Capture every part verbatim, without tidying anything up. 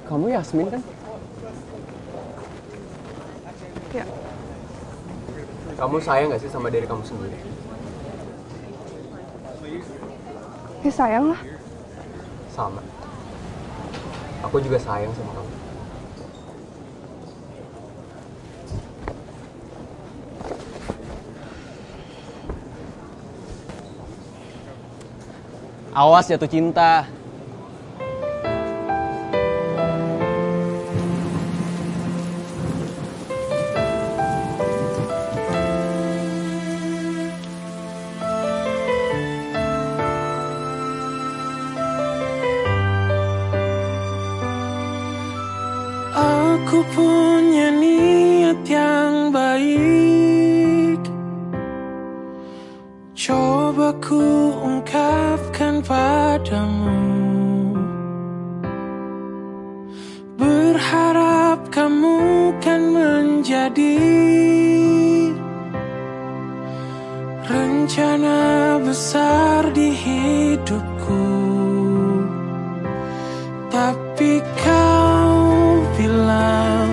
Kamu Yasmin kan? Ya. Kamu sayang gak sih sama diri kamu sendiri? Ya sayang lah. Sama. Aku juga sayang sama kamu. Awas jatuh cinta. Aku punya niat yang baik, coba ku ungkapkan padamu. Berharap kamu kan menjadi rencana besar di hidupku. Tapi kau bilang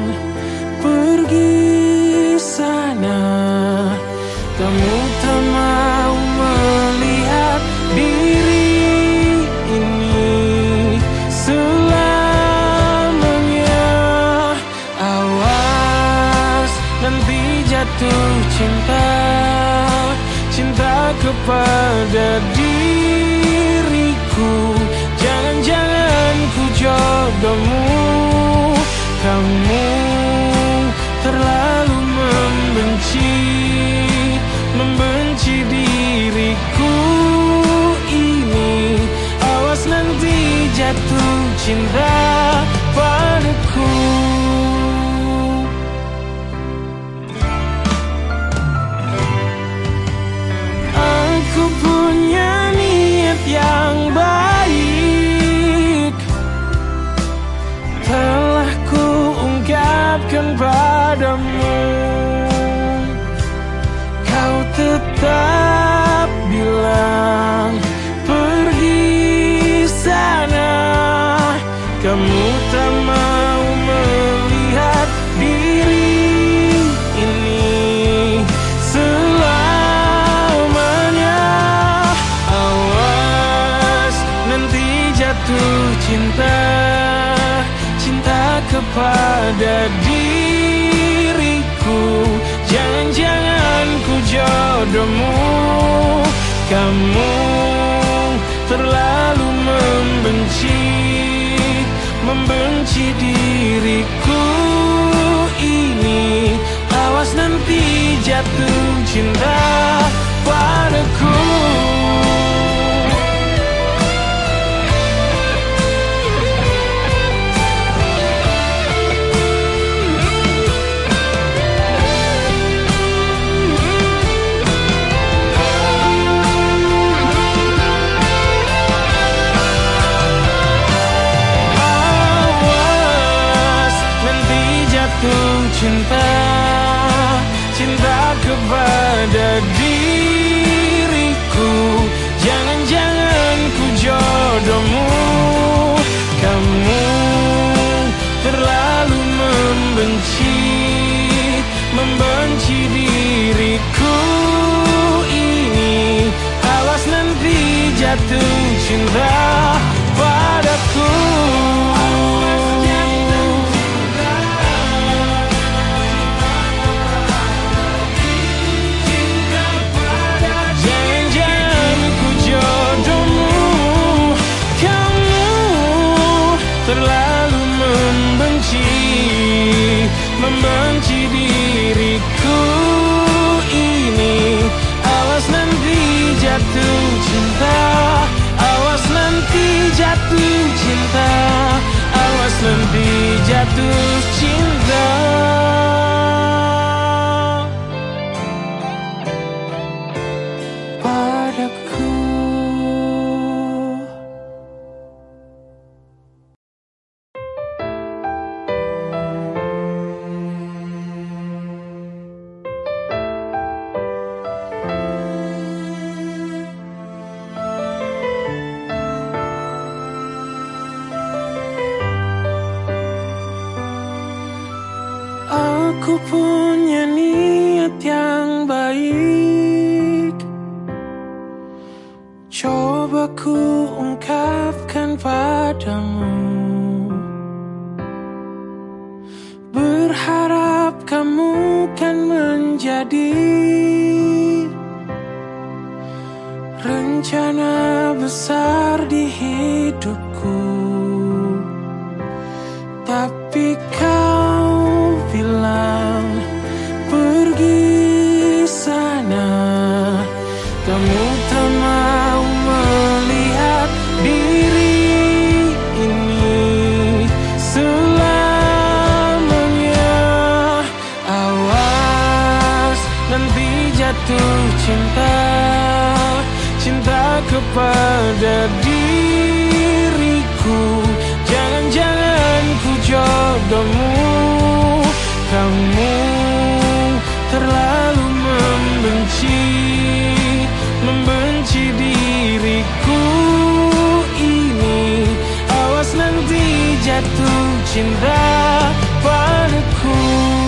pergi sana, kamu tak mau melihat diri ini selamanya. Awas nanti jatuh cinta, cinta kepada diriku. Jangan-jangan ku jodohmu. Kamu terlalu membenci, membenci diriku ini. Awas nanti jatuh cinta padaku. Aku punya niat yang baik, telah ku ungkapkan padamu. Kau tetap bilang pergi sana, kamu tak mau melihat diri ini selamanya. Awas nanti jatuh cinta, cinta kepada diriku. Jangan-jangan ku jodohmu. Kamu terlalu membenci, membenci diriku ini. Awas nanti jatuh cinta padaku. Cinta, cinta kepada diriku. Jangan-jangan ku jodohmu. Kamu terlalu membenci, membenci diriku ini. Awas nanti jatuh cinta padaku. Terlalu membenci, membenci diriku ini. Awas nanti jatuh cinta, awas nanti jatuh cinta, awas nanti jatuh cinta padaku. Aku punya niat yang baik, coba ku ungkapkan padamu. Berharap kamu kan menjadi rencana besar di hidupku. Tapi kau bilang pergi sana, kamu tak mau melihat diri ini selamanya. Awas nanti jatuh cinta, cinta kepada diriku. Jangan-jangan ku jodohmu, kamu terlalu membenci, membenci diriku ini. Awas nanti jatuh cinta padaku.